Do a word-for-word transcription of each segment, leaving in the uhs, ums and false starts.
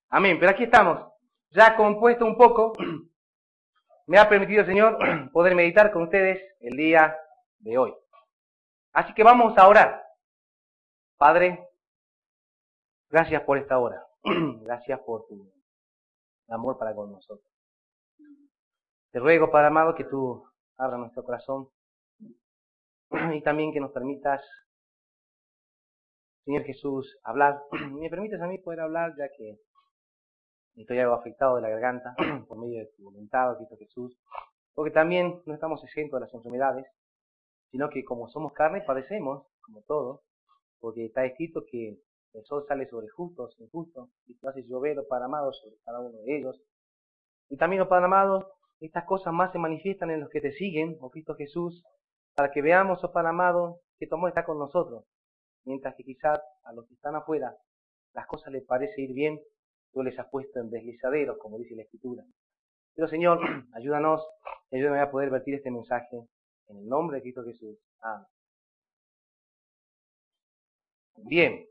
Amén. Pero aquí estamos, ya compuesto un poco. Me ha permitido el Señor poder meditar con ustedes el día de hoy. Así que vamos a orar. Padre, gracias por esta hora. Gracias por tu amor para con nosotros. Te ruego, Padre amado, que tú abras nuestro corazón y también que nos permitas, Señor Jesús, hablar. Me permites a mí poder hablar, ya que estoy algo afectado de la garganta por medio de tu voluntad, Cristo Jesús, porque también no estamos exentos de las enfermedades, sino que como somos carne, padecemos, como todo, porque está escrito que el sol sale sobre justos e injustos, y tú haces llover, oh Padre amado, sobre cada uno de ellos. Y también, oh Padre amado, estas cosas más se manifiestan en los que te siguen, oh Cristo Jesús, para que veamos, oh Padre amado, que tu amor está con nosotros, mientras que quizás a los que están afuera las cosas les parece ir bien, tú les has puesto en deslizaderos, como dice la Escritura. Pero Señor, ayúdanos, ayúdame a poder vertir este mensaje en el nombre de Cristo Jesús. Amén. Bien.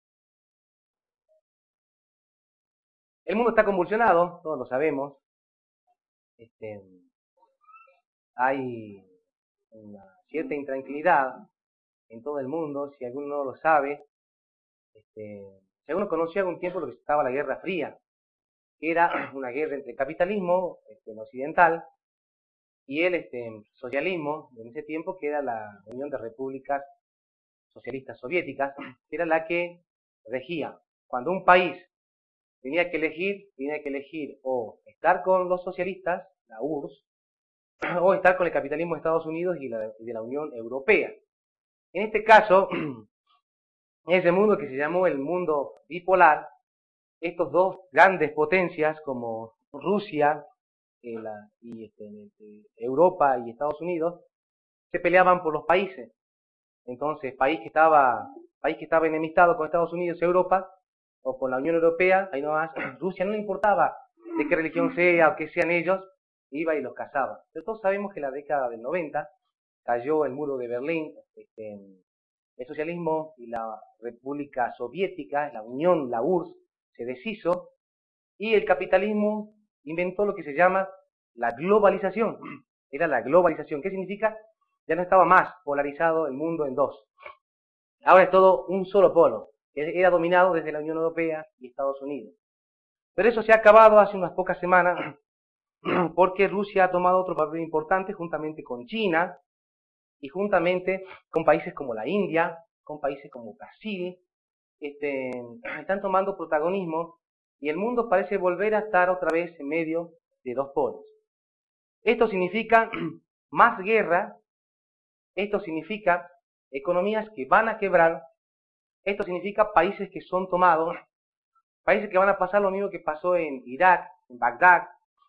El mundo está convulsionado, todos lo sabemos. Este, hay una cierta intranquilidad en todo el mundo, si alguno no lo sabe. Este, si alguno conocía algún tiempo lo que estaba la Guerra Fría, que era una guerra entre el capitalismo este, occidental y el este, socialismo, en ese tiempo, que era la Unión de Repúblicas Socialistas Soviéticas, que era la que regía. Cuando un país tenía que elegir, tenía que elegir o estar con los socialistas, la U R S S, o estar con el capitalismo de Estados Unidos y, la, y de la Unión Europea. En este caso, ese mundo que se llamó el mundo bipolar, estos dos grandes potencias como Rusia eh, la, y este, este, Europa y Estados Unidos, se peleaban por los países. Entonces, país que estaba, país que estaba enemistado con Estados Unidos y Europa, o con la Unión Europea, ahí nomás, Rusia no le importaba de qué religión sea o qué sean ellos, iba y los cazaba. Pero todos sabemos que en la década del noventa cayó el muro de Berlín, este, el socialismo y la República Soviética, la Unión, la U R S S, se deshizo, y el capitalismo inventó lo que se llama la globalización. Era la globalización. ¿Qué significa? Ya no estaba más polarizado el mundo en dos. Ahora es todo un solo polo, que era dominado desde la Unión Europea y Estados Unidos. Pero eso se ha acabado hace unas pocas semanas, porque Rusia ha tomado otro papel importante juntamente con China y juntamente con países como la India, con países como Brasil, este, están tomando protagonismo y el mundo parece volver a estar otra vez en medio de dos polos. Esto significa más guerra, esto significa economías que van a quebrar, esto significa países que son tomados, países que van a pasar lo mismo que pasó en Irak, en Bagdad.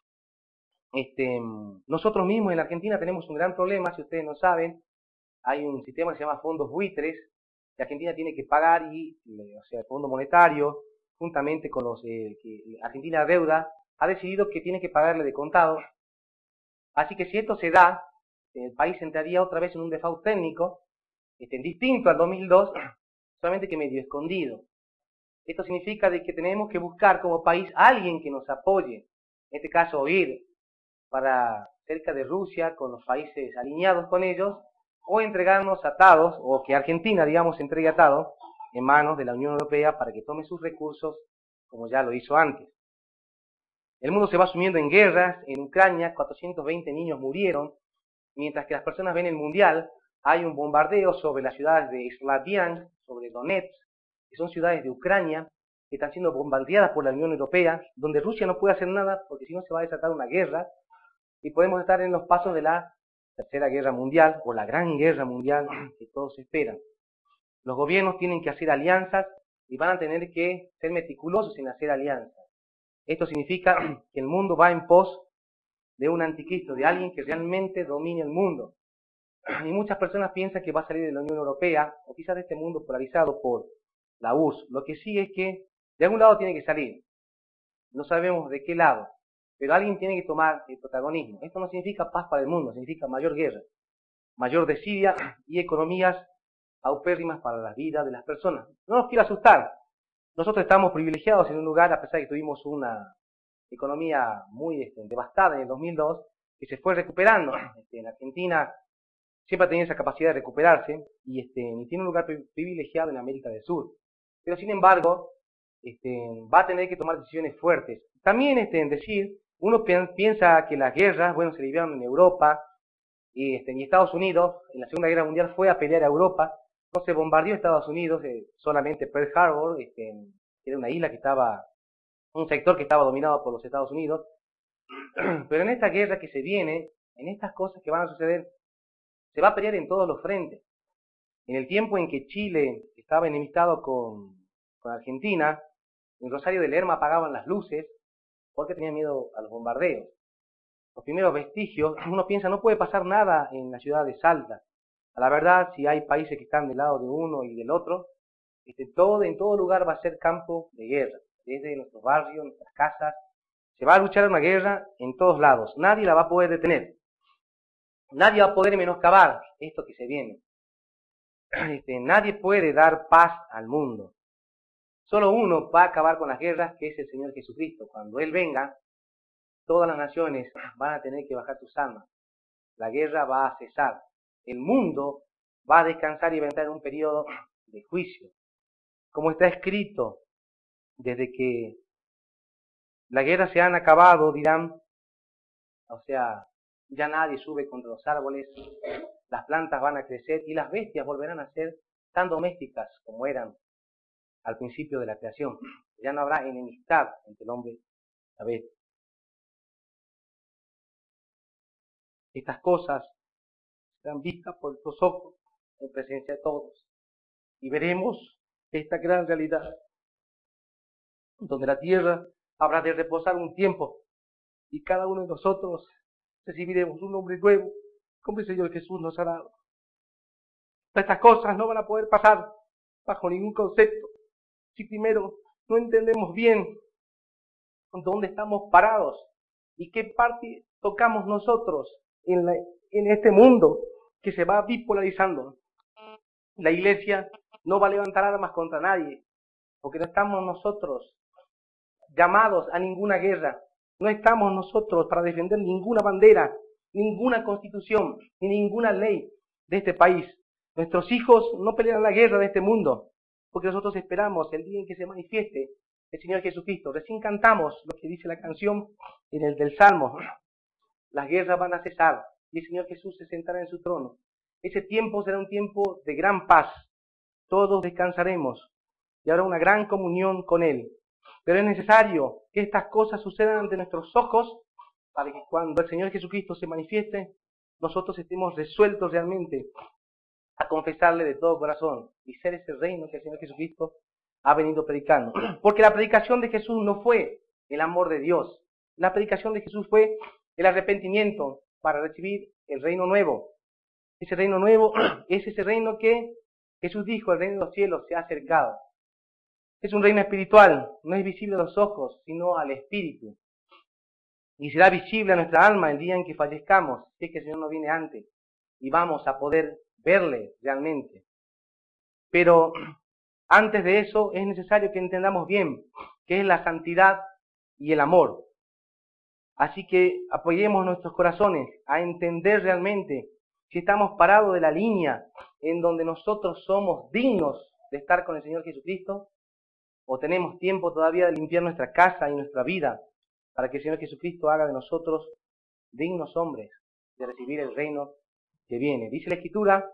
Este, nosotros mismos en Argentina tenemos un gran problema, si ustedes no saben, hay un sistema que se llama fondos buitres, que Argentina tiene que pagar y, o sea, el Fondo Monetario, juntamente con los eh, que Argentina deuda, ha decidido que tiene que pagarle de contado. Así que si esto se da, el país entraría otra vez en un default técnico, este, distinto al dos mil dos, solamente que medio escondido. Esto significa de que tenemos que buscar como país a alguien que nos apoye, en este caso ir para cerca de Rusia, con los países alineados con ellos, o entregarnos atados, o que Argentina, digamos, se entregue atado en manos de la Unión Europea para que tome sus recursos como ya lo hizo antes. El mundo se va sumiendo en guerras. En Ucrania cuatrocientos veinte niños murieron, mientras que las personas ven el mundial. Hay un bombardeo sobre las ciudades de Slaviansk, sobre Donetsk, que son ciudades de Ucrania, que están siendo bombardeadas por la Unión Europea, donde Rusia no puede hacer nada, porque si no se va a desatar una guerra, y podemos estar en los pasos de la Tercera Guerra Mundial, o la Gran Guerra Mundial, que todos esperan. Los gobiernos tienen que hacer alianzas, y van a tener que ser meticulosos en hacer alianzas. Esto significa que el mundo va en pos de un anticristo, de alguien que realmente domine el mundo. Y muchas personas piensan que va a salir de la Unión Europea, o quizás de este mundo polarizado por la U R S S. Lo que sí es que de algún lado tiene que salir. No sabemos de qué lado, pero alguien tiene que tomar el protagonismo. Esto no significa paz para el mundo, significa mayor guerra, mayor desidia y economías paupérrimas para la vida de las personas. No nos quiero asustar, nosotros estamos privilegiados en un lugar, a pesar de que tuvimos una economía muy este, devastada en el dos mil dos, que se fue recuperando. Este, en Argentina siempre ha tenido esa capacidad de recuperarse y, este, y tiene un lugar privilegiado en América del Sur. Pero sin embargo, este, va a tener que tomar decisiones fuertes. También este, en decir, uno piensa que las guerras, bueno, se libraron en Europa y, este, y Estados Unidos, en la Segunda Guerra Mundial, fue a pelear a Europa. Entonces bombardeó Estados Unidos, eh, solamente Pearl Harbor, este, era una isla que estaba, un sector que estaba dominado por los Estados Unidos. Pero en esta guerra que se viene, en estas cosas que van a suceder, se va a pelear en todos los frentes. En el tiempo en que Chile estaba enemistado con, con Argentina, en Rosario de Lerma apagaban las luces porque tenían miedo a los bombardeos. Los primeros vestigios, uno piensa, no puede pasar nada en la ciudad de Salta. A la verdad, si hay países que están del lado de uno y del otro, este, todo, en todo lugar va a ser campo de guerra. Desde nuestros barrios, nuestras casas, se va a luchar una guerra en todos lados. Nadie la va a poder detener. Nadie va a poder menoscabar esto que se viene. Este, nadie puede dar paz al mundo. Solo uno va a acabar con las guerras, que es el Señor Jesucristo. Cuando Él venga, todas las naciones van a tener que bajar sus armas. La guerra va a cesar. El mundo va a descansar y va a entrar en un periodo de juicio. Como está escrito, desde que las guerras se han acabado, dirán, o sea, ya nadie sube contra los árboles, las plantas van a crecer y las bestias volverán a ser tan domésticas como eran al principio de la creación. Ya no habrá enemistad entre el hombre y la bestia. Estas cosas serán vistas por los ojos en presencia de todos y veremos esta gran realidad donde la tierra habrá de reposar un tiempo y cada uno de nosotros recibiremos un nombre nuevo como el Señor Jesús nos ha dado. Estas cosas no van a poder pasar bajo ningún concepto si primero no entendemos bien dónde estamos parados y qué parte tocamos nosotros en, la, en este mundo que se va bipolarizando. La iglesia no va a levantar armas contra nadie, porque no estamos nosotros llamados a ninguna guerra, no estamos nosotros para defender ninguna bandera, ninguna constitución, ni ninguna ley de este país. Nuestros hijos no pelearán la guerra de este mundo, porque nosotros esperamos el día en que se manifieste el Señor Jesucristo. Recién cantamos lo que dice la canción en el del Salmo. Las guerras van a cesar y el Señor Jesús se sentará en su trono. Ese tiempo será un tiempo de gran paz. Todos descansaremos y habrá una gran comunión con Él. Pero es necesario que estas cosas sucedan ante nuestros ojos para que cuando el Señor Jesucristo se manifieste, nosotros estemos resueltos realmente a confesarle de todo corazón y ser ese reino que el Señor Jesucristo ha venido predicando. Porque la predicación de Jesús no fue el amor de Dios. La predicación de Jesús fue el arrepentimiento para recibir el reino nuevo. Ese reino nuevo es ese reino que Jesús dijo, el reino de los cielos se ha acercado. Es un reino espiritual, no es visible a los ojos, sino al espíritu. Y será visible a nuestra alma el día en que fallezcamos, si es que el Señor no viene antes, y vamos a poder verle realmente. Pero antes de eso es necesario que entendamos bien qué es la santidad y el amor. Así que apoyemos nuestros corazones a entender realmente si estamos parados de la línea en donde nosotros somos dignos de estar con el Señor Jesucristo, o tenemos tiempo todavía de limpiar nuestra casa y nuestra vida para que el Señor Jesucristo haga de nosotros dignos hombres de recibir el reino que viene. Dice la Escritura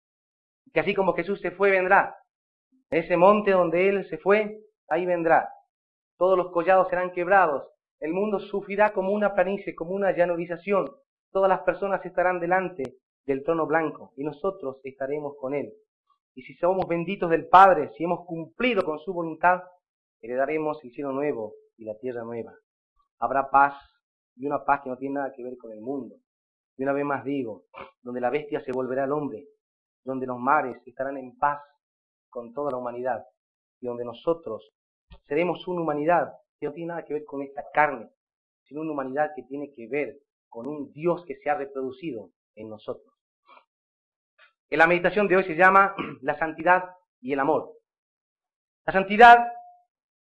que así como Jesús se fue, vendrá. En ese monte donde Él se fue, ahí vendrá. Todos los collados serán quebrados. El mundo sufrirá como una planicie, como una llanurización. Todas las personas estarán delante del trono blanco y nosotros estaremos con Él. Y si somos benditos del Padre, si hemos cumplido con su voluntad, heredaremos el cielo nuevo y la tierra nueva. Habrá paz, y una paz que no tiene nada que ver con el mundo. Y una vez más digo, donde la bestia se volverá al hombre, donde los mares estarán en paz con toda la humanidad, y donde nosotros seremos una humanidad que no tiene nada que ver con esta carne, sino una humanidad que tiene que ver con un Dios que se ha reproducido en nosotros. En la meditación de hoy se llama la santidad y el amor. La santidad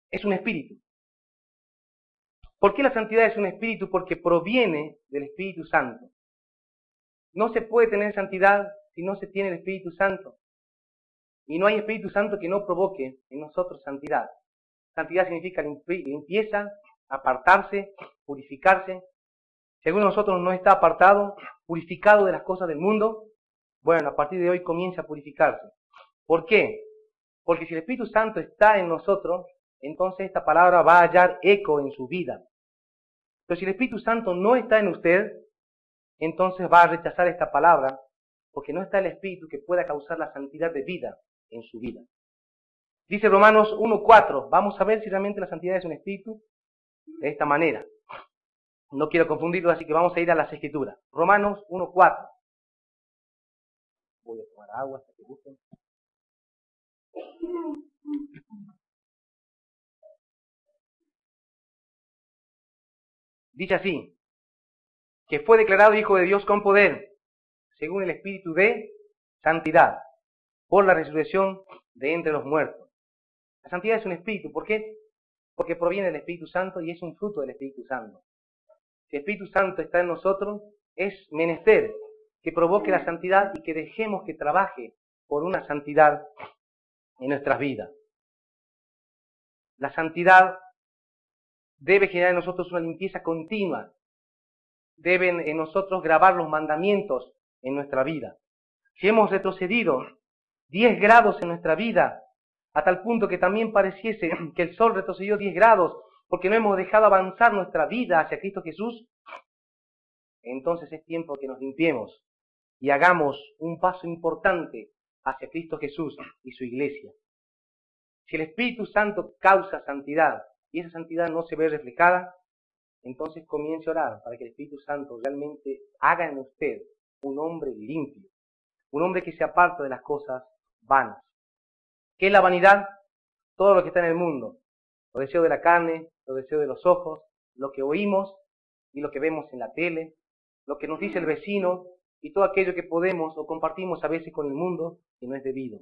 es un espíritu. ¿Por qué la santidad es un espíritu? Porque proviene del Espíritu Santo. No se puede tener santidad si no se tiene el Espíritu Santo. Y no hay Espíritu Santo que no provoque en nosotros santidad. Santidad significa limpieza, apartarse, purificarse. Si alguno de nosotros no está apartado, purificado de las cosas del mundo, bueno, a partir de hoy comienza a purificarse. ¿Por qué? Porque si el Espíritu Santo está en nosotros, entonces esta palabra va a hallar eco en su vida. Pero si el Espíritu Santo no está en usted, entonces va a rechazar esta palabra, porque no está el Espíritu que pueda causar la santidad de vida en su vida. Dice Romanos uno cuatro, vamos a ver si realmente la santidad es un espíritu de esta manera. No quiero confundirlo, así que vamos a ir a las Escrituras. Romanos uno cuatro. Voy a tomar agua hasta que gusten. Dice así, que fue declarado Hijo de Dios con poder, según el Espíritu de santidad, por la resurrección de entre los muertos. La santidad es un espíritu, ¿por qué? Porque proviene del Espíritu Santo y es un fruto del Espíritu Santo. Si el Espíritu Santo está en nosotros, es menester que provoque la santidad y que dejemos que trabaje por una santidad en nuestras vidas. La santidad debe generar en nosotros una limpieza continua. Deben en nosotros grabar los mandamientos en nuestra vida. Si hemos retrocedido diez grados en nuestra vida, a tal punto que también pareciese que el sol retrocedió diez grados, porque no hemos dejado avanzar nuestra vida hacia Cristo Jesús, entonces es tiempo que nos limpiemos y hagamos un paso importante hacia Cristo Jesús y su iglesia. Si el Espíritu Santo causa santidad y esa santidad no se ve reflejada, entonces comience a orar para que el Espíritu Santo realmente haga en usted un hombre limpio, un hombre que se aparta de las cosas vanas. ¿Qué es la vanidad? Todo lo que está en el mundo. Los deseos de la carne, los deseos de los ojos, lo que oímos y lo que vemos en la tele, lo que nos dice el vecino y todo aquello que podemos o compartimos a veces con el mundo y no es debido.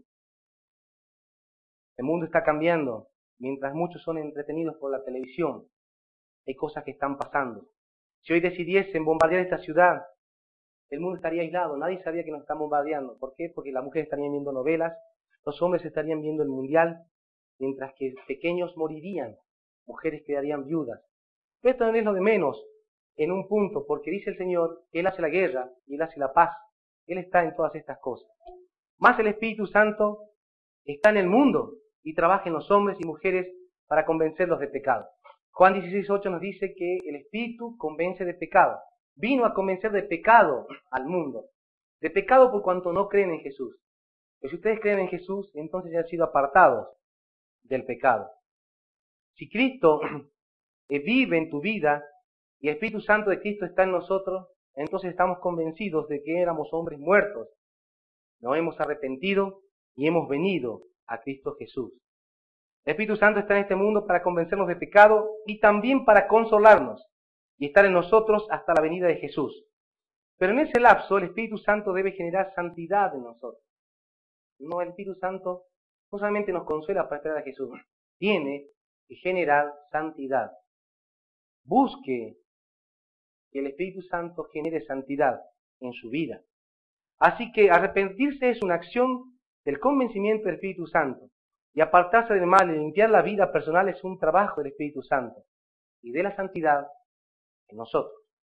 El mundo está cambiando, mientras muchos son entretenidos por la televisión. Hay cosas que están pasando. Si hoy decidiesen bombardear esta ciudad, el mundo estaría aislado, nadie sabía que nos están bombardeando. ¿Por qué? Porque las mujeres estarían viendo novelas, los hombres estarían viendo el mundial, mientras que pequeños morirían, mujeres quedarían viudas. Pero esto no es lo de menos, en un punto, porque dice el Señor que Él hace la guerra y Él hace la paz. Él está en todas estas cosas. Más el Espíritu Santo está en el mundo y trabaja en los hombres y mujeres para convencerlos de pecado. Juan dieciséis ocho nos dice que el Espíritu convence de pecado. Vino a convencer de pecado al mundo. De pecado por cuanto no creen en Jesús. Pero si ustedes creen en Jesús, entonces ya han sido apartados del pecado. Si Cristo vive en tu vida y el Espíritu Santo de Cristo está en nosotros, entonces estamos convencidos de que éramos hombres muertos. Nos hemos arrepentido y hemos venido a Cristo Jesús. El Espíritu Santo está en este mundo para convencernos de pecado y también para consolarnos y estar en nosotros hasta la venida de Jesús. Pero en ese lapso el Espíritu Santo debe generar santidad en nosotros. No, el Espíritu Santo no solamente nos consuela para esperar a Jesús, tiene que generar santidad. Busque que el Espíritu Santo genere santidad en su vida. Así que arrepentirse es una acción del convencimiento del Espíritu Santo. Y apartarse del mal y limpiar la vida personal es un trabajo del Espíritu Santo y de la santidad en nosotros.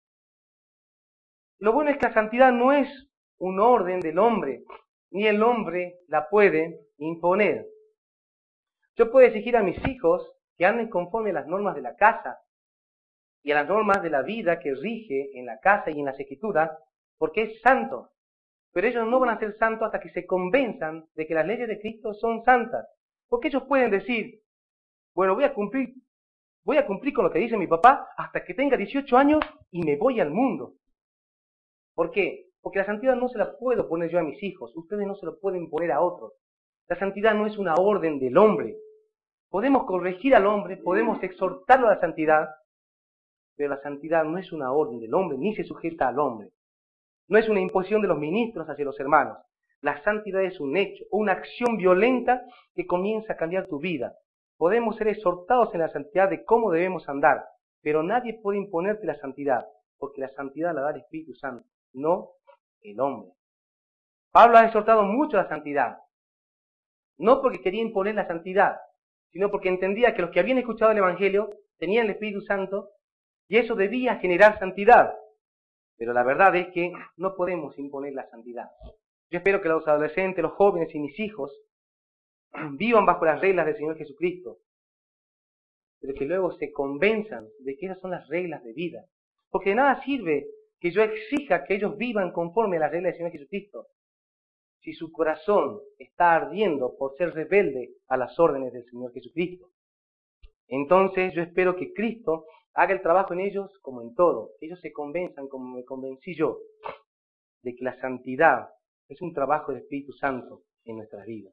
Lo bueno es que la santidad no es un orden del hombre, ni el hombre la puede imponer. Yo puedo exigir a mis hijos que anden conforme a las normas de la casa y a las normas de la vida que rige en la casa y en las Escrituras, porque es santo. Pero ellos no van a ser santos hasta que se convenzan de que las leyes de Cristo son santas. Porque ellos pueden decir, bueno, voy a cumplir, voy a cumplir con lo que dice mi papá hasta que tenga dieciocho años y me voy al mundo. ¿Por qué? Porque la santidad no se la puedo poner yo a mis hijos, ustedes no se lo pueden poner a otros. La santidad no es una orden del hombre. Podemos corregir al hombre, podemos exhortarlo a la santidad, pero la santidad no es una orden del hombre, ni se sujeta al hombre. No es una imposición de los ministros hacia los hermanos. La santidad es un hecho, una acción violenta que comienza a cambiar tu vida. podemos ser exhortados en la santidad de cómo debemos andar, pero nadie puede imponerte la santidad, porque la santidad la da el Espíritu Santo, no el hombre. Pablo ha exhortado mucho a la santidad, no porque quería imponer la santidad, sino porque entendía que los que habían escuchado el Evangelio tenían el Espíritu Santo y eso debía generar santidad. Pero la verdad es que no podemos imponer la santidad. Yo espero que los adolescentes, los jóvenes y mis hijos vivan bajo las reglas del Señor Jesucristo, pero que luego se convenzan de que esas son las reglas de vida. Porque de nada sirve que yo exija que ellos vivan conforme a las reglas del Señor Jesucristo, si su corazón está ardiendo por ser rebelde a las órdenes del Señor Jesucristo. Entonces yo espero que Cristo haga el trabajo en ellos como en todo, que ellos se convenzan, como me convencí yo, de que la santidad es un trabajo del Espíritu Santo en nuestras vidas.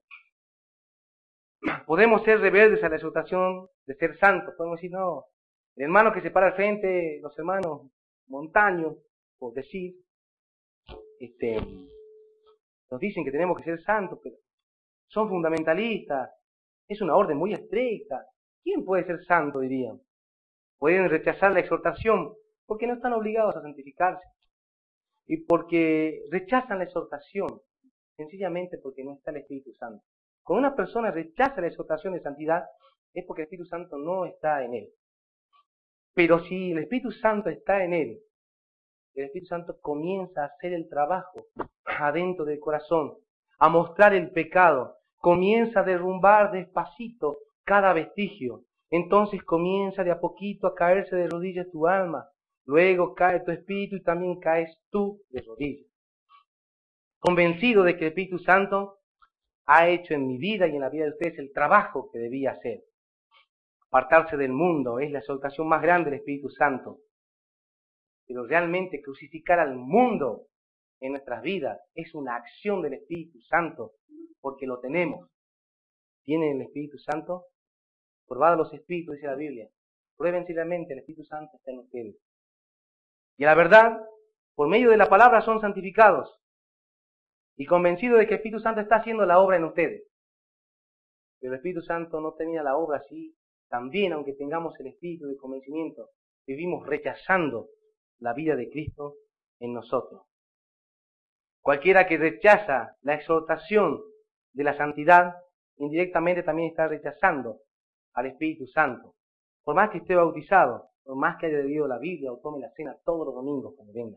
Podemos ser rebeldes a la exhortación de ser santos, podemos decir, no, el hermano que se para al frente, los hermanos montaños, por decir, este, nos dicen que tenemos que ser santos, pero son fundamentalistas, es una orden muy estricta. ¿Quién puede ser santo, dirían? Pueden rechazar la exhortación porque no están obligados a santificarse. Y porque rechazan la exhortación, sencillamente porque no está el Espíritu Santo. Cuando una persona rechaza la exhortación de santidad, es porque el Espíritu Santo no está en él. Pero si el Espíritu Santo está en él, el Espíritu Santo comienza a hacer el trabajo adentro del corazón, a mostrar el pecado, comienza a derrumbar despacito cada vestigio. Entonces comienza de a poquito a caerse de rodillas tu alma, luego cae tu espíritu y también caes tú de rodillas. Convencido de que el Espíritu Santo ha hecho en mi vida y en la vida de ustedes el trabajo que debía hacer. Apartarse del mundo es la exaltación más grande del Espíritu Santo. Pero realmente crucificar al mundo en nuestras vidas es una acción del Espíritu Santo, porque lo tenemos. ¿Tienen el Espíritu Santo? Probad los espíritus, dice la Biblia. Prueben si realmente el Espíritu Santo está en ustedes. Y la verdad, por medio de la palabra son santificados. Y convencidos de que el Espíritu Santo está haciendo la obra en ustedes. Pero el Espíritu Santo no tenía la obra así. También, aunque tengamos el espíritu de convencimiento, vivimos rechazando la vida de Cristo en nosotros. Cualquiera que rechaza la exhortación de la santidad, indirectamente también está rechazando al Espíritu Santo. Por más que esté bautizado, por más que haya leído la Biblia o tome la cena todos los domingos cuando venga.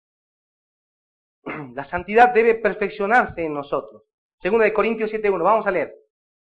La santidad debe perfeccionarse en nosotros. Segunda de Corintios siete uno, vamos a leer.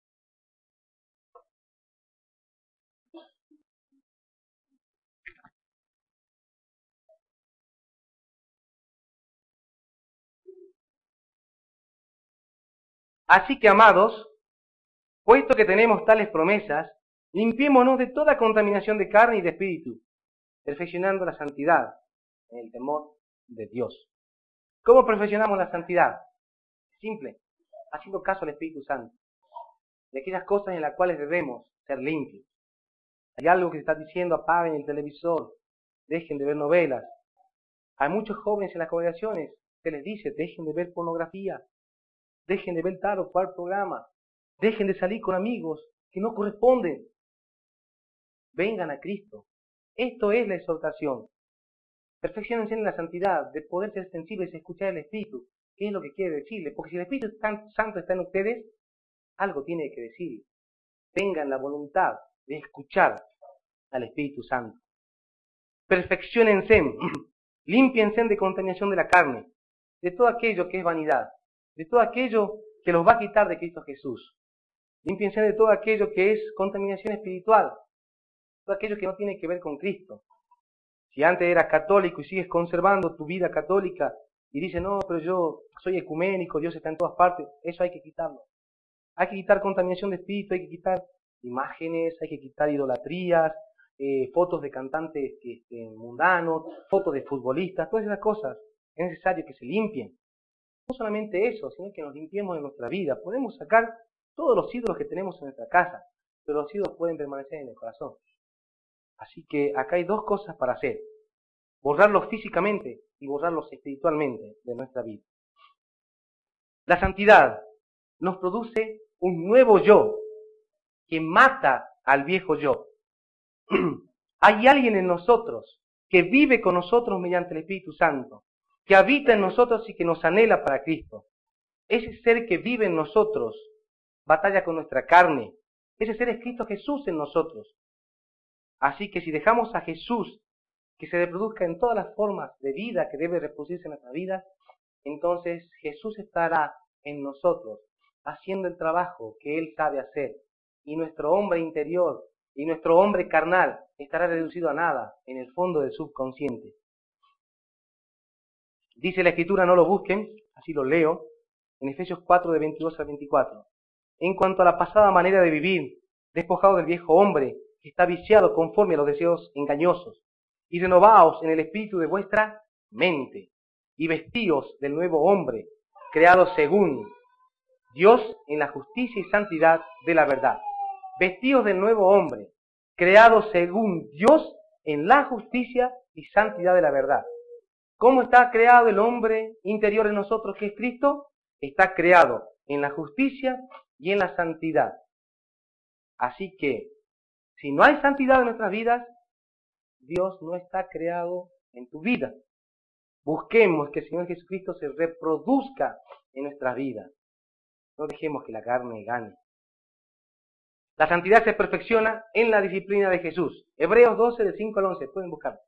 Así que, amados, puesto que tenemos tales promesas, limpiémonos de toda contaminación de carne y de espíritu, perfeccionando la santidad en el temor de Dios. ¿Cómo perfeccionamos la santidad? Simple, haciendo caso al Espíritu Santo, de aquellas cosas en las cuales debemos ser limpios. Hay algo que se está diciendo, apaguen el televisor, dejen de ver novelas. Hay muchos jóvenes en las congregaciones que les dice, dejen de ver pornografía, dejen de ver tal o cual programa, dejen de salir con amigos que no corresponden. Vengan a Cristo. Esto es la exhortación. Perfecciónense en la santidad, de poder ser sensibles y escuchar el Espíritu. ¿Qué es lo que quiere decirle? Porque si el Espíritu Santo está en ustedes, algo tiene que decirle. Tengan la voluntad de escuchar al Espíritu Santo. Perfecciónense, límpiense de contaminación de la carne, de todo aquello que es vanidad, de todo aquello que los va a quitar de Cristo Jesús. Límpiense de todo aquello que es contaminación espiritual, todo aquello que no tiene que ver con Cristo. Si antes eras católico y sigues conservando tu vida católica y dices, no, pero yo soy ecuménico, Dios está en todas partes, eso hay que quitarlo. Hay que quitar contaminación de espíritu, hay que quitar imágenes, hay que quitar idolatrías, eh, fotos de cantantes este, mundanos, fotos de futbolistas, todas esas cosas. Es necesario que se limpien. No solamente eso, sino que nos limpiemos de nuestra vida. Podemos sacar todos los ídolos que tenemos en nuestra casa, pero los ídolos pueden permanecer en el corazón. Así que acá hay dos cosas para hacer. Borrarlos físicamente y borrarlos espiritualmente de nuestra vida. La santidad nos produce un nuevo yo. que mata al viejo yo. Hay alguien en nosotros que vive con nosotros mediante el Espíritu Santo, que habita en nosotros y que nos anhela para Cristo. Ese ser que vive en nosotros batalla con nuestra carne. Ese ser es Cristo Jesús en nosotros. Así que si dejamos a Jesús que se reproduzca en todas las formas de vida que debe reproducirse en nuestra vida, entonces Jesús estará en nosotros, haciendo el trabajo que Él sabe hacer. Y nuestro hombre interior y nuestro hombre carnal estará reducido a nada en el fondo del subconsciente. Dice la Escritura, no lo busquen, así lo leo, en Efesios cuatro, de veintidós al veinticuatro. En cuanto a la pasada manera de vivir, despojado del viejo hombre, que está viciado conforme a los deseos engañosos, y renovaos en el espíritu de vuestra mente, y vestíos del nuevo hombre, creado según Dios en la justicia y santidad de la verdad. Vestíos del nuevo hombre, creado según Dios en la justicia y santidad de la verdad. ¿Cómo está creado el hombre interior en nosotros, que es Cristo? Está creado en la justicia y en la santidad. Así que, si no hay santidad en nuestras vidas, Dios no está creado en tu vida. Busquemos que el Señor Jesucristo se reproduzca en nuestras vidas. No dejemos que la carne gane. La santidad se perfecciona en la disciplina de Jesús. Hebreos doce, del cinco al once. Pueden buscar.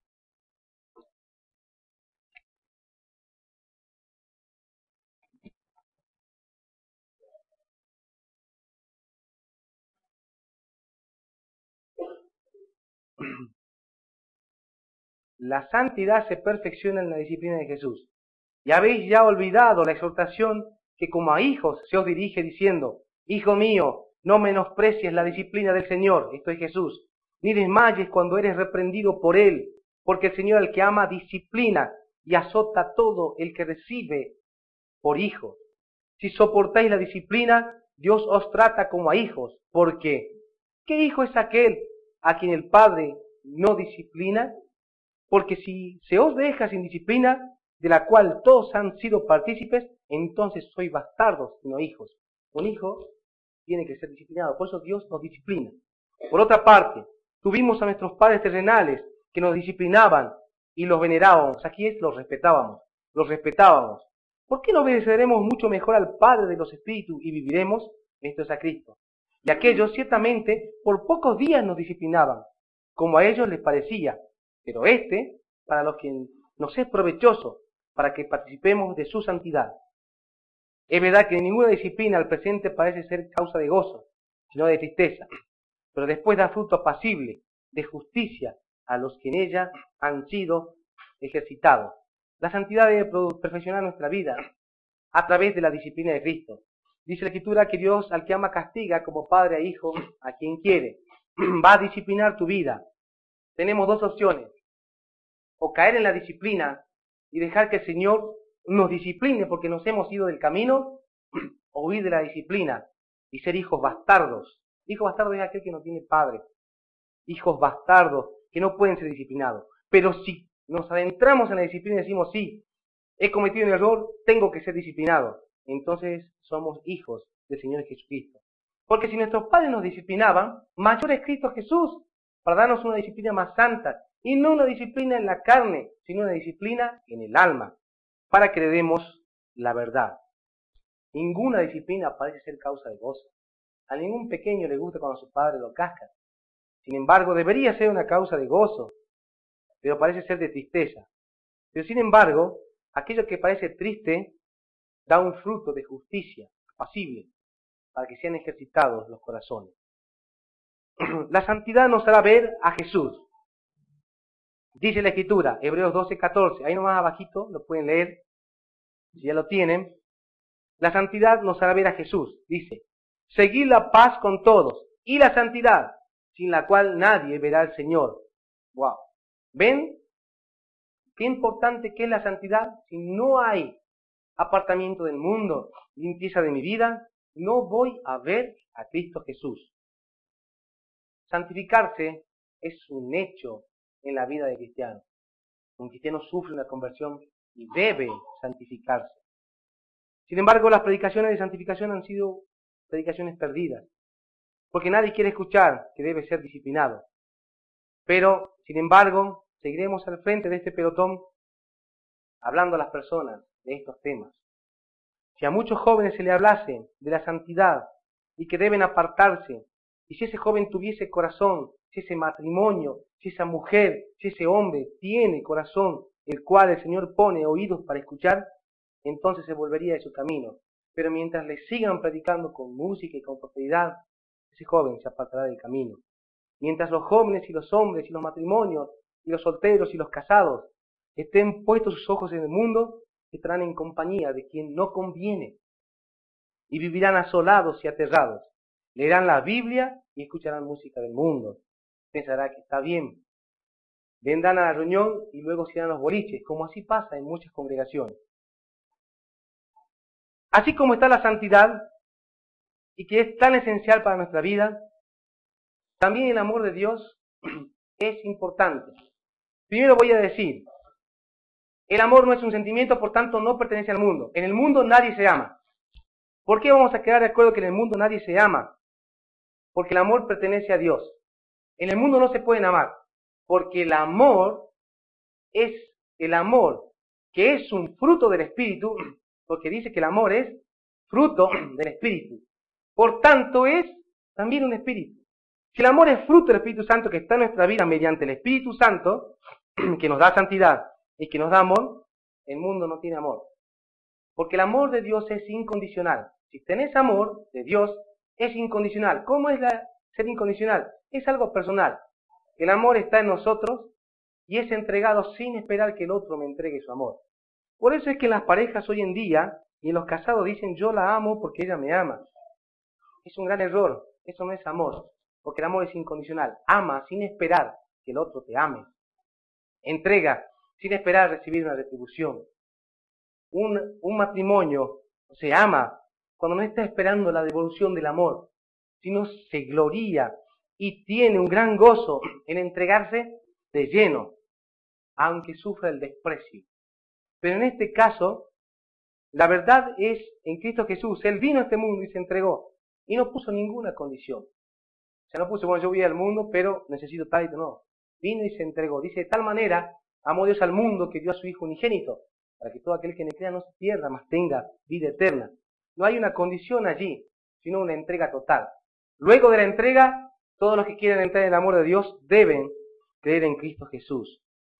La santidad se perfecciona en la disciplina de Jesús. Y habéis ya olvidado la exhortación que como a hijos se os dirige diciendo: Hijo mío, no menosprecies la disciplina del Señor, esto es Jesús, ni desmayes cuando eres reprendido por Él, porque el Señor, al que ama, disciplina y azota a todo el que recibe por hijo. Si soportáis la disciplina, Dios os trata como a hijos, porque ¿qué hijo es aquel a quien el Padre no disciplina? Porque si se os deja sin disciplina, de la cual todos han sido partícipes, entonces sois bastardos y no hijos. Un hijo tiene que ser disciplinado, por eso Dios nos disciplina. Por otra parte, tuvimos a nuestros padres terrenales que nos disciplinaban y los venerábamos. Aquí es, los respetábamos, los respetábamos. ¿Por qué no obedeceremos mucho mejor al Padre de los Espíritus y viviremos? Esto es a Cristo. Y aquellos ciertamente por pocos días nos disciplinaban, como a ellos les parecía, pero este, para los que nos es provechoso, para que participemos de su santidad. Es verdad que ninguna disciplina al presente parece ser causa de gozo, sino de tristeza, pero después da fruto apacible, de justicia, a los que en ella han sido ejercitados. La santidad debe perfeccionar nuestra vida a través de la disciplina de Cristo. Dice la Escritura que Dios, al que ama, castiga como padre a hijo a quien quiere. Va a disciplinar tu vida. Tenemos dos opciones: o caer en la disciplina y dejar que el Señor nos discipline porque nos hemos ido del camino, o huir de la disciplina y ser hijos bastardos. Hijo bastardo es aquel que no tiene padre. Hijos bastardos que no pueden ser disciplinados. Pero si nos adentramos en la disciplina y decimos: sí, he cometido un error, tengo que ser disciplinado, entonces somos hijos del Señor Jesucristo. Porque si nuestros padres nos disciplinaban, mayor es Cristo Jesús para darnos una disciplina más santa, y no una disciplina en la carne, sino una disciplina en el alma, para que le demos la verdad. Ninguna disciplina parece ser causa de gozo. A ningún pequeño le gusta cuando su padre lo casca. Sin embargo, debería ser una causa de gozo, pero parece ser de tristeza. Pero sin embargo, aquello que parece triste da un fruto de justicia apacible, para que sean ejercitados los corazones. La santidad nos hará ver a Jesús. Dice la Escritura, Hebreos doce, catorce, ahí nomás abajito, lo pueden leer, si ya lo tienen. La santidad nos hará ver a Jesús. Dice: seguid la paz con todos y la santidad, sin la cual nadie verá al Señor. Wow. ¿Ven qué importante que es la santidad? Si no hay apartamiento del mundo, limpieza de mi vida, no voy a ver a Cristo Jesús. Santificarse es un hecho en la vida del cristiano. Un cristiano sufre una conversión y debe santificarse. Sin embargo, las predicaciones de santificación han sido predicaciones perdidas. porque nadie quiere escuchar que debe ser disciplinado. Pero, sin embargo, seguiremos al frente de este pelotón hablando a las personas de estos temas. Si a muchos jóvenes se le hablase de la santidad y que deben apartarse, y si ese joven tuviese corazón, si ese matrimonio, si esa mujer, si ese hombre tiene corazón, el cual el Señor pone oídos para escuchar, entonces se volvería de su camino. Pero mientras le sigan predicando con música y con prosperidad, ese joven se apartará del camino. Mientras los jóvenes y los hombres y los matrimonios y los solteros y los casados estén puestos sus ojos en el mundo, estarán en compañía de quien no conviene y vivirán asolados y aterrados. Leerán la Biblia y escucharán música del mundo. Pensará que está bien. Vendrán a la reunión y luego se irán a los boliches, como así pasa en muchas congregaciones. Así como está la santidad, y que es tan esencial para nuestra vida, también el amor de Dios es importante. Primero voy a decir, el amor no es un sentimiento, por tanto no pertenece al mundo. En el mundo nadie se ama. ¿Por qué vamos a quedar de acuerdo que en el mundo nadie se ama? Porque el amor pertenece a Dios. En el mundo no se pueden amar, porque el amor es el amor, que es un fruto del Espíritu, porque dice que el amor es fruto del Espíritu. Por tanto es también un Espíritu. Si el amor es fruto del Espíritu Santo que está en nuestra vida mediante el Espíritu Santo, que nos da santidad y que nos da amor, el mundo no tiene amor. Porque el amor de Dios es incondicional. Si tenés amor de Dios, es incondicional. ¿Cómo es la, ser incondicional? Es algo personal. El amor está en nosotros y es entregado sin esperar que el otro me entregue su amor. Por eso es que en las parejas hoy en día y en los casados dicen yo la amo porque ella me ama. Es un gran error. Eso no es amor. Porque el amor es incondicional. Ama sin esperar que el otro te ame. Entrega sin esperar recibir una retribución. Un, un matrimonio se ama cuando no está esperando la devolución del amor, sino se gloría y tiene un gran gozo en entregarse de lleno, aunque sufra el desprecio. Pero en este caso, la verdad es en Cristo Jesús. Él vino a este mundo y se entregó, y no puso ninguna condición. O sea, no puso, bueno, yo voy al mundo, pero necesito tal y tal, no. Vino y se entregó. Dice, de tal manera amó Dios al mundo que dio a su Hijo unigénito, para que todo aquel que le crea no se pierda, mas tenga vida eterna. No hay una condición allí, sino una entrega total. Luego de la entrega, todos los que quieren entrar en el amor de Dios deben creer en Cristo Jesús.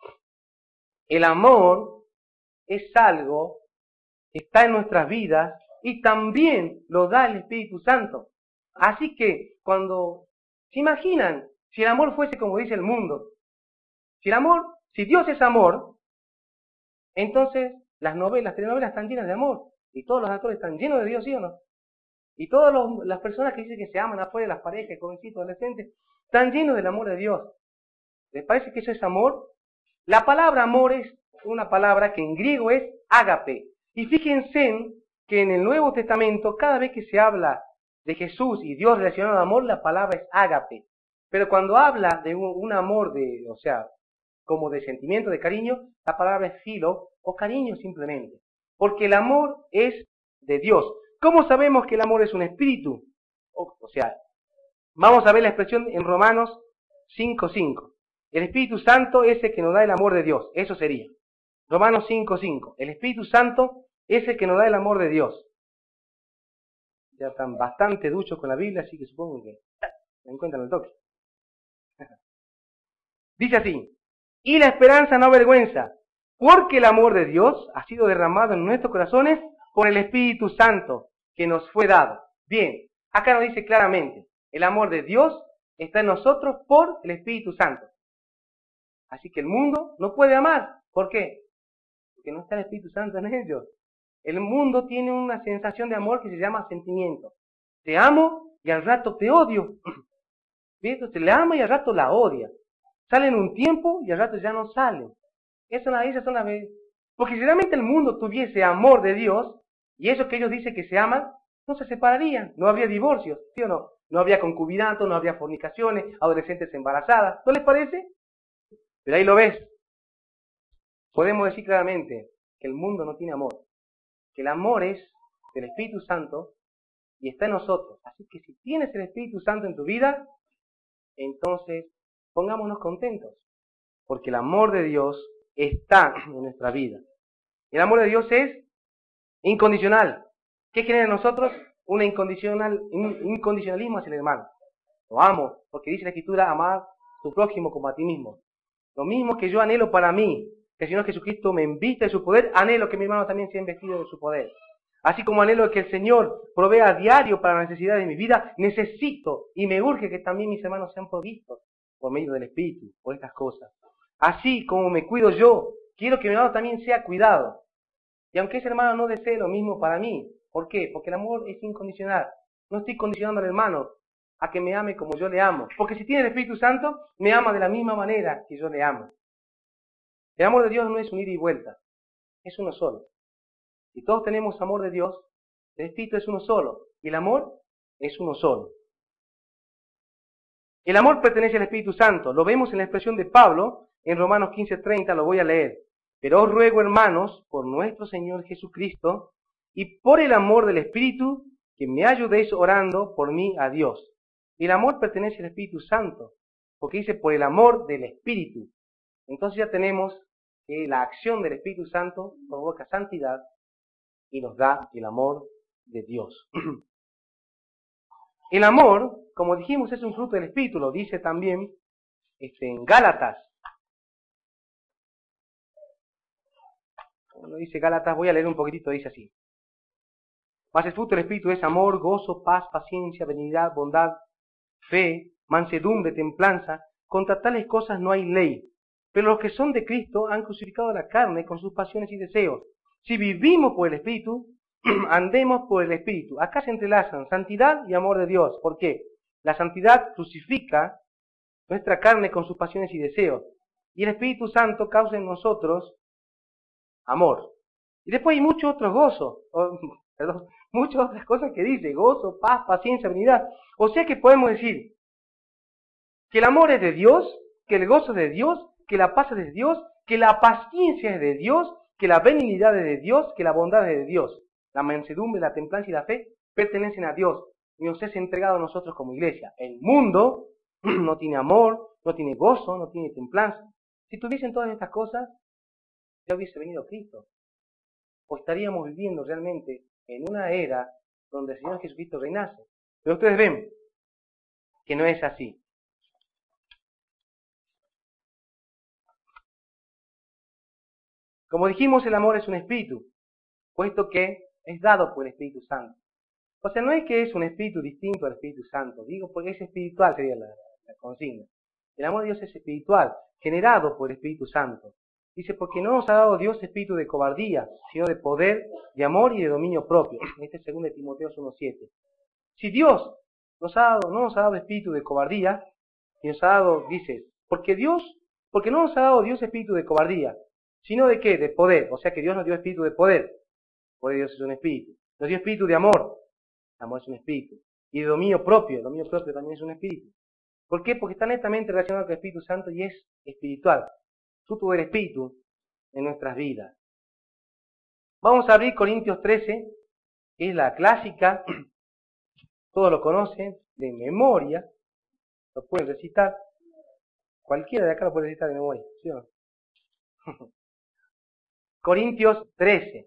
El amor es algo que está en nuestras vidas y también lo da el Espíritu Santo. Así que cuando se imaginan, si el amor fuese como dice el mundo, si el amor, si Dios es amor, entonces las novelas, las telenovelas están llenas de amor y todos los actores están llenos de Dios, ¿sí o no? Y todas los, las personas que dicen que se aman afuera, las parejas, jovencitos, adolescentes, están llenos del amor de Dios. ¿Les parece que eso es amor? La palabra amor es una palabra que en griego es ágape. Y fíjense que en el Nuevo Testamento, cada vez que se habla de Jesús y Dios relacionado al amor, la palabra es ágape. Pero cuando habla de un, un amor de, o sea, como de sentimiento, de cariño, la palabra es filo o cariño simplemente. Porque el amor es de Dios. ¿Cómo sabemos que el amor es un espíritu? O, o sea, vamos a ver la expresión en Romanos cinco cinco. El Espíritu Santo es el que nos da el amor de Dios. Eso sería. Romanos cinco cinco. El Espíritu Santo es el que nos da el amor de Dios. Ya están bastante duchos con la Biblia, así que supongo que me encuentran el toque. Dice así. Y la esperanza no avergüenza, porque el amor de Dios ha sido derramado en nuestros corazones por el Espíritu Santo que nos fue dado. Bien, acá nos dice claramente, el amor de Dios está en nosotros por el Espíritu Santo. Así que el mundo no puede amar. ¿Por qué? Porque no está el Espíritu Santo en ellos. El mundo tiene una sensación de amor que se llama sentimiento. Te amo y al rato te odio. ¿Ves? Te la ama y al rato la odia. Salen un tiempo y al rato ya no salen. Esas son las veces. Porque si realmente el mundo tuviese amor de Dios, y eso que ellos dicen que se aman, no se separarían, no habría divorcios, ¿sí o no? No habría concubinato, no habría fornicaciones, adolescentes embarazadas, ¿no les parece? Pero ahí lo ves. Podemos decir claramente que el mundo no tiene amor, que el amor es del Espíritu Santo y está en nosotros. Así que si tienes el Espíritu Santo en tu vida, entonces pongámonos contentos, porque el amor de Dios está en nuestra vida. El amor de Dios es incondicional. ¿Qué genera en nosotros? Un incondicional, un incondicionalismo hacia el hermano. Lo amo, porque dice la Escritura, amar a tu prójimo como a ti mismo. Lo mismo que yo anhelo para mí, que el Señor Jesucristo me invista de su poder, anhelo que mi hermano también sea investido de su poder. Así como anhelo que el Señor provea a diario para las necesidades de mi vida, necesito y me urge que también mis hermanos sean provistos por medio del Espíritu, por estas cosas. Así como me cuido yo, quiero que mi hermano también sea cuidado. Y aunque ese hermano no desee lo mismo para mí, ¿por qué? Porque el amor es incondicional. No estoy condicionando al hermano a que me ame como yo le amo. Porque si tiene el Espíritu Santo, me ama de la misma manera que yo le amo. El amor de Dios no es un ida y vuelta, es uno solo. Si todos tenemos amor de Dios, el Espíritu es uno solo, y el amor es uno solo. El amor pertenece al Espíritu Santo, lo vemos en la expresión de Pablo, en Romanos quince treinta, lo voy a leer. Pero os ruego, hermanos, por nuestro Señor Jesucristo, y por el amor del Espíritu, que me ayudéis orando por mí a Dios. El amor pertenece al Espíritu Santo, porque dice por el amor del Espíritu. Entonces ya tenemos que la acción del Espíritu Santo provoca santidad y nos da el amor de Dios. El amor, como dijimos, es un fruto del Espíritu, lo dice también este, en Gálatas. Lo dice Gálatas, voy a leer un poquitito, dice así. Mas el fruto del Espíritu es amor, gozo, paz, paciencia, benignidad, bondad, fe, mansedumbre, templanza. Contra tales cosas no hay ley. Pero los que son de Cristo han crucificado la carne con sus pasiones y deseos. Si vivimos por el Espíritu, andemos por el Espíritu. Acá se entrelazan santidad y amor de Dios. ¿Por qué? La santidad crucifica nuestra carne con sus pasiones y deseos. Y el Espíritu Santo causa en nosotros amor. Y después hay muchos otros gozos, o, perdón, muchas otras cosas que dice, gozo, paz, paciencia, benignidad. O sea que podemos decir que el amor es de Dios, que el gozo es de Dios, que la paz es de Dios, que la paciencia es de Dios, que la benignidad es de Dios, que la bondad es de Dios. La mansedumbre, la templanza y la fe pertenecen a Dios y nos es entregado a nosotros como iglesia. El mundo no tiene amor, no tiene gozo, no tiene templanza. Si tuviesen todas estas cosas, ya hubiese venido Cristo. O estaríamos viviendo realmente en una era donde el Señor Jesucristo reinase. Pero ustedes ven que no es así. Como dijimos, el amor es un espíritu, puesto que es dado por el Espíritu Santo. O sea, no es que es un espíritu distinto al Espíritu Santo, digo porque es espiritual, sería la, la consigna. El amor de Dios es espiritual, generado por el Espíritu Santo. Dice, porque no nos ha dado Dios espíritu de cobardía, sino de poder, de amor y de dominio propio. Este es segundo de Timoteo uno siete. Si Dios nos ha dado, no nos ha dado espíritu de cobardía, y nos ha dado, dice, porque Dios, porque no nos ha dado Dios espíritu de cobardía, sino de qué, de poder. O sea que Dios nos dio espíritu de poder. El poder de Dios es un espíritu. Nos dio espíritu de amor. El amor es un espíritu. Y de dominio propio. El dominio propio también es un espíritu. ¿Por qué? Porque está netamente relacionado con el Espíritu Santo y es espiritual. Fruto del Espíritu en nuestras vidas. Vamos a abrir Corintios trece, que es la clásica. Todos lo conocen, de memoria. Lo pueden recitar. Cualquiera de acá lo puede recitar de memoria. ¿Sí o no? Corintios trece.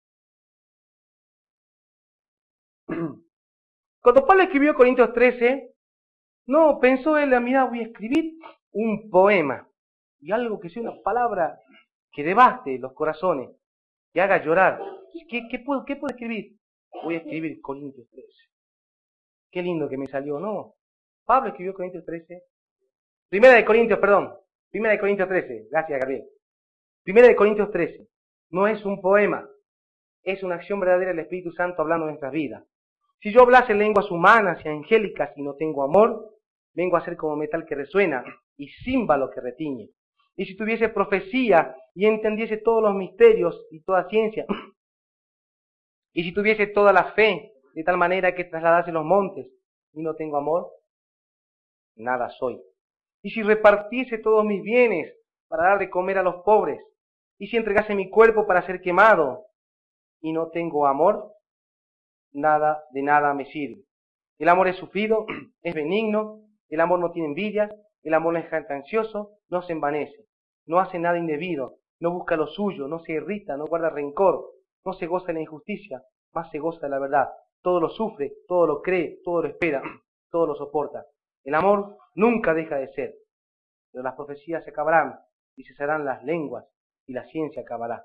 Cuando Pablo escribió Corintios trece, no pensó él, mira, voy a escribir un poema. Y algo que sea una palabra que devaste los corazones, que haga llorar. ¿Qué, qué, puedo, ¿Qué puedo escribir? Voy a escribir Corintios trece. Qué lindo que me salió, ¿no? Pablo escribió Corintios trece. Primera de Corintios, perdón. Primera de Corintios trece. Gracias, Gabriel. Primera de Corintios trece. No es un poema. Es una acción verdadera del Espíritu Santo hablando de nuestras vidas. Si yo hablase lenguas humanas y angélicas y no tengo amor, vengo a ser como metal que resuena y címbalo que retiñe. Y si tuviese profecía y entendiese todos los misterios y toda ciencia, y si tuviese toda la fe, de tal manera que trasladase los montes y no tengo amor, nada soy. Y si repartiese todos mis bienes para dar de comer a los pobres, y si entregase mi cuerpo para ser quemado y no tengo amor, nada, de nada me sirve. El amor es sufrido, es benigno, el amor no tiene envidia, el amor no es jactancioso, no se envanece, no hace nada indebido, no busca lo suyo, no se irrita, no guarda rencor, no se goza de la injusticia, más se goza de la verdad. Todo lo sufre, todo lo cree, todo lo espera, todo lo soporta. El amor nunca deja de ser, pero las profecías se acabarán y cesarán las lenguas y la ciencia acabará.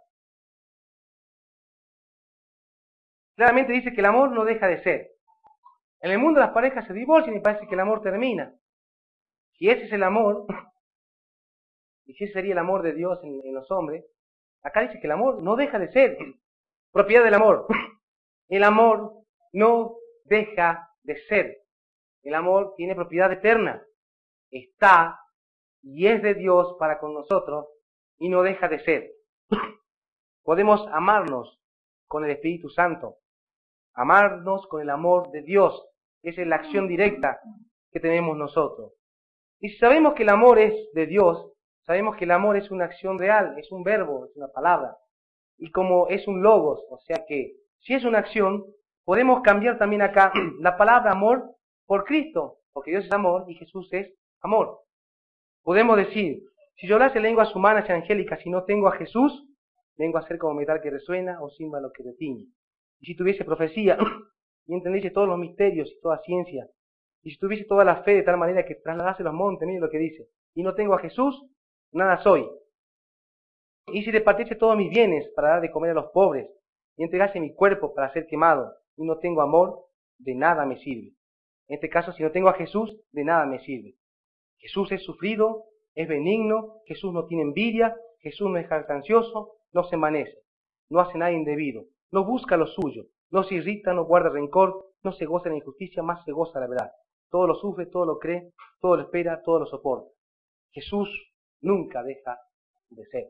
Claramente dice que el amor no deja de ser. En el mundo las parejas se divorcian y parece que el amor termina. Si ese es el amor, y si ese sería el amor de Dios en, en los hombres, acá dice que el amor no deja de ser propiedad del amor. El amor no deja de ser. El amor tiene propiedad eterna. Está y es de Dios para con nosotros y no deja de ser. Podemos amarnos con el Espíritu Santo, amarnos con el amor de Dios. Esa es la acción directa que tenemos nosotros. Y si sabemos que el amor es de Dios, sabemos que el amor es una acción real, es un verbo, es una palabra. Y como es un logos, o sea que si es una acción, podemos cambiar también acá la palabra amor por Cristo, porque Dios es amor y Jesús es amor. Podemos decir, si yo hablase lenguas humanas y angélicas y no tengo a Jesús, vengo a ser como metal que resuena o címbalo que retiñe. Y si tuviese profecía y entendiese todos los misterios y toda ciencia, y si tuviese toda la fe de tal manera que trasladase los montes, mire lo que dice, y no tengo a Jesús, nada soy. Y si repartiese todos mis bienes para dar de comer a los pobres, y entregase mi cuerpo para ser quemado, y no tengo amor, de nada me sirve. En este caso, si no tengo a Jesús, de nada me sirve. Jesús es sufrido, es benigno, Jesús no tiene envidia, Jesús no es jactancioso, no se envanece, no hace nada indebido, no busca lo suyo, no se irrita, no guarda rencor, no se goza de la injusticia, más se goza de la verdad. Todo lo sufre, todo lo cree, todo lo espera, todo lo soporta. Jesús nunca deja de ser.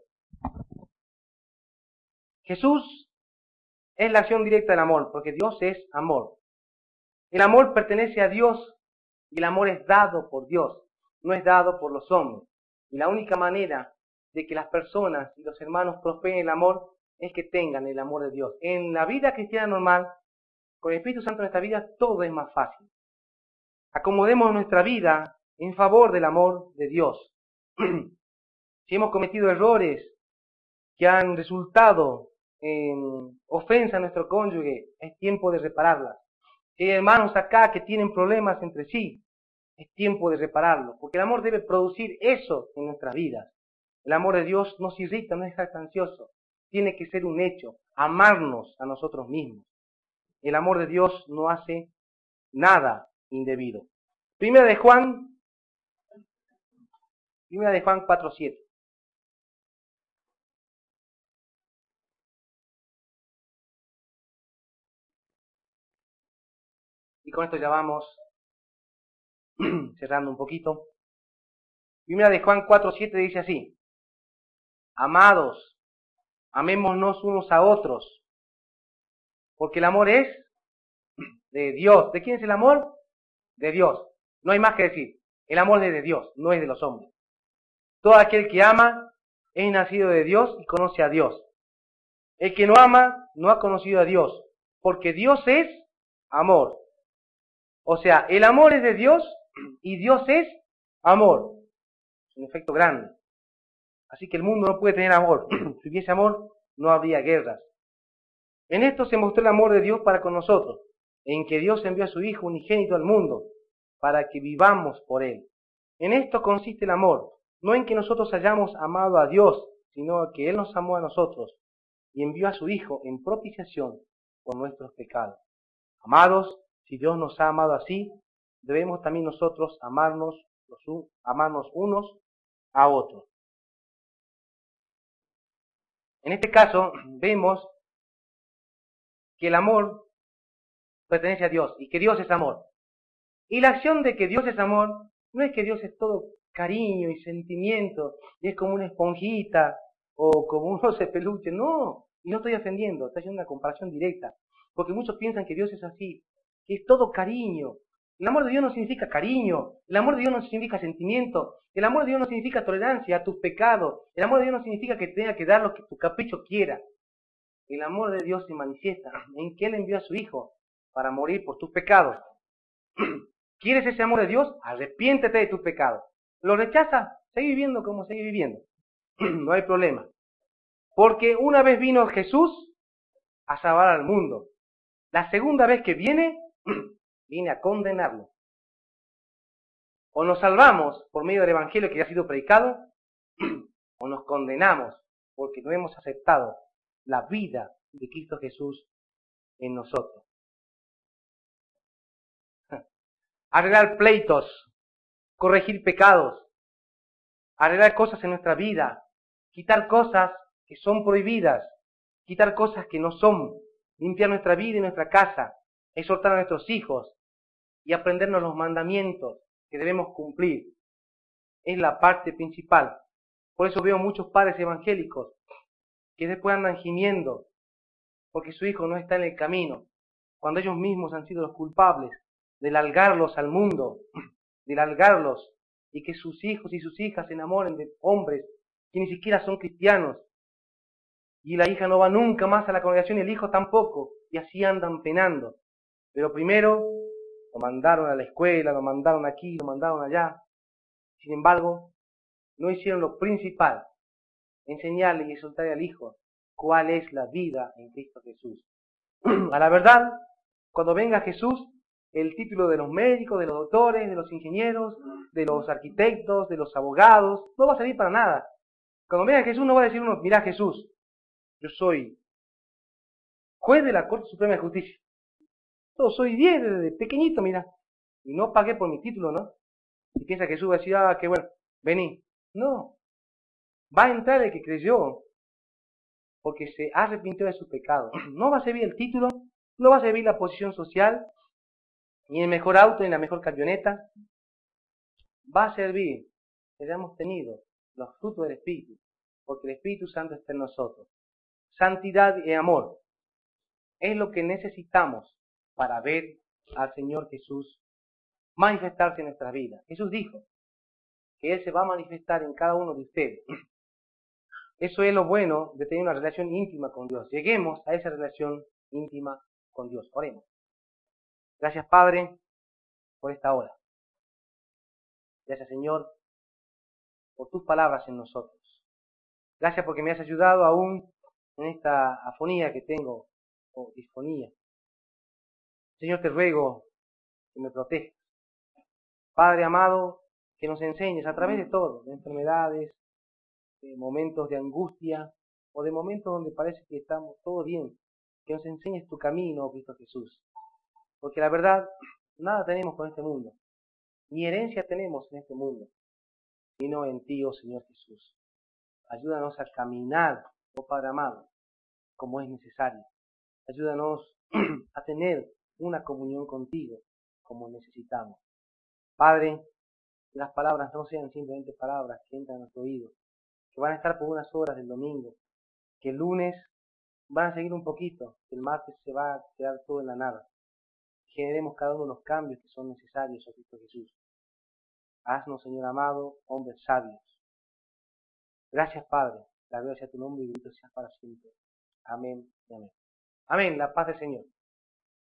Jesús es la acción directa del amor, porque Dios es amor. El amor pertenece a Dios y el amor es dado por Dios, no es dado por los hombres. Y la única manera de que las personas y los hermanos prosperen el amor es que tengan el amor de Dios. En la vida cristiana normal, con el Espíritu Santo en nuestra vida, todo es más fácil. Acomodemos nuestra vida en favor del amor de Dios. Si hemos cometido errores que han resultado en ofensa a nuestro cónyuge, es tiempo de repararlas. Si hay hermanos acá que tienen problemas entre sí, es tiempo de repararlo, porque el amor debe producir eso en nuestras vidas. El amor de Dios no se irrita, no es jactancioso, tiene que ser un hecho, amarnos a nosotros mismos. El amor de Dios no hace nada indebido. Primera de Juan, Primera de Juan cuatro siete. Y con esto ya vamos cerrando un poquito. Primera de Juan cuatro siete dice así: Amados, amémonos unos a otros, porque el amor es de Dios. ¿De quién es el amor? De Dios. No hay más que decir. El amor es de Dios, no es de los hombres. Todo aquel que ama es nacido de Dios y conoce a Dios. El que no ama no ha conocido a Dios, porque Dios es amor. O sea, el amor es de Dios y Dios es amor. Es un efecto grande. Así que el mundo no puede tener amor. Si hubiese amor, no habría guerras. En esto se mostró el amor de Dios para con nosotros, en que Dios envió a su Hijo unigénito al mundo, para que vivamos por Él. En esto consiste el amor, no en que nosotros hayamos amado a Dios, sino que Él nos amó a nosotros, y envió a su Hijo en propiciación por nuestros pecados. Amados, si Dios nos ha amado así, debemos también nosotros amarnos, los, amarnos unos a otros. En este caso, vemos que el amor pertenece a Dios y que Dios es amor. Y la acción de que Dios es amor no es que Dios es todo cariño y sentimiento y es como una esponjita o como un oso de peluche. No, y no estoy ofendiendo, estoy haciendo una comparación directa. Porque muchos piensan que Dios es así, que es todo cariño. El amor de Dios no significa cariño, el amor de Dios no significa sentimiento, el amor de Dios no significa tolerancia a tus pecados, el amor de Dios no significa que tenga que dar lo que tu capricho quiera. El amor de Dios se manifiesta en que Él envió a su Hijo para morir por tus pecados. ¿Quieres ese amor de Dios? Arrepiéntete de tus pecados. ¿Lo rechazas? Sigue viviendo como sigue viviendo. No hay problema. Porque una vez vino Jesús a salvar al mundo. La segunda vez que viene, viene a condenarlo. O nos salvamos por medio del Evangelio que ya ha sido predicado, o nos condenamos porque no hemos aceptado la vida de Cristo Jesús en nosotros. Arreglar pleitos, corregir pecados, arreglar cosas en nuestra vida, quitar cosas que son prohibidas, quitar cosas que no son, limpiar nuestra vida y nuestra casa, exhortar a nuestros hijos y aprendernos los mandamientos que debemos cumplir. Es la parte principal. Por eso veo muchos padres evangélicos que después andan gimiendo porque su hijo no está en el camino, cuando ellos mismos han sido los culpables de largarlos al mundo, de largarlos y que sus hijos y sus hijas se enamoren de hombres que ni siquiera son cristianos. Y la hija no va nunca más a la congregación y el hijo tampoco, y así andan penando. Pero primero lo mandaron a la escuela, lo mandaron aquí, lo mandaron allá. Sin embargo, no hicieron lo principal, enseñarle y exhortarle al hijo cuál es la vida en Cristo Jesús. A la verdad, cuando venga Jesús, el título de los médicos, de los doctores, de los ingenieros, de los arquitectos, de los abogados, no va a servir para nada. Cuando venga Jesús no va a decir uno, mirá Jesús, yo soy juez de la Corte Suprema de Justicia. Yo soy diez desde pequeñito, mira. Y no pagué por mi título, ¿no? Y piensa que Jesús va a decir, ah, qué bueno, vení. No. Va a entrar el que creyó, porque se arrepintió de su pecado. No va a servir el título, no va a servir la posición social, ni el mejor auto, ni la mejor camioneta. Va a servir que hayamos tenido los frutos del Espíritu, porque el Espíritu Santo está en nosotros. Santidad y amor es lo que necesitamos para ver al Señor Jesús manifestarse en nuestras vidas. Jesús dijo que Él se va a manifestar en cada uno de ustedes. Eso es lo bueno de tener una relación íntima con Dios. Lleguemos a esa relación íntima con Dios. Oremos. Gracias, Padre, por esta hora. Gracias, Señor, por tus palabras en nosotros. Gracias porque me has ayudado aún en esta afonía que tengo, o disfonía. Señor, te ruego que me protejas. Padre amado, que nos enseñes a través de todo, de enfermedades, de momentos de angustia, o de momentos donde parece que estamos todo bien, que nos enseñes tu camino, oh Cristo Jesús. Porque la verdad, nada tenemos con este mundo, ni herencia tenemos en este mundo, sino en ti, oh Señor Jesús. Ayúdanos a caminar, oh Padre amado, como es necesario. Ayúdanos a tener una comunión contigo, como necesitamos. Padre, que las palabras no sean simplemente palabras que entran a nuestro oído, que van a estar por unas horas del domingo, que el lunes van a seguir un poquito, que el martes se va a quedar todo en la nada. Generemos cada uno de los cambios que son necesarios, oh Cristo Jesús. Haznos, Señor amado, hombres sabios. Gracias, Padre. La gloria sea tu nombre y bendito seas para siempre. Amén y amén. Amén. La paz del Señor.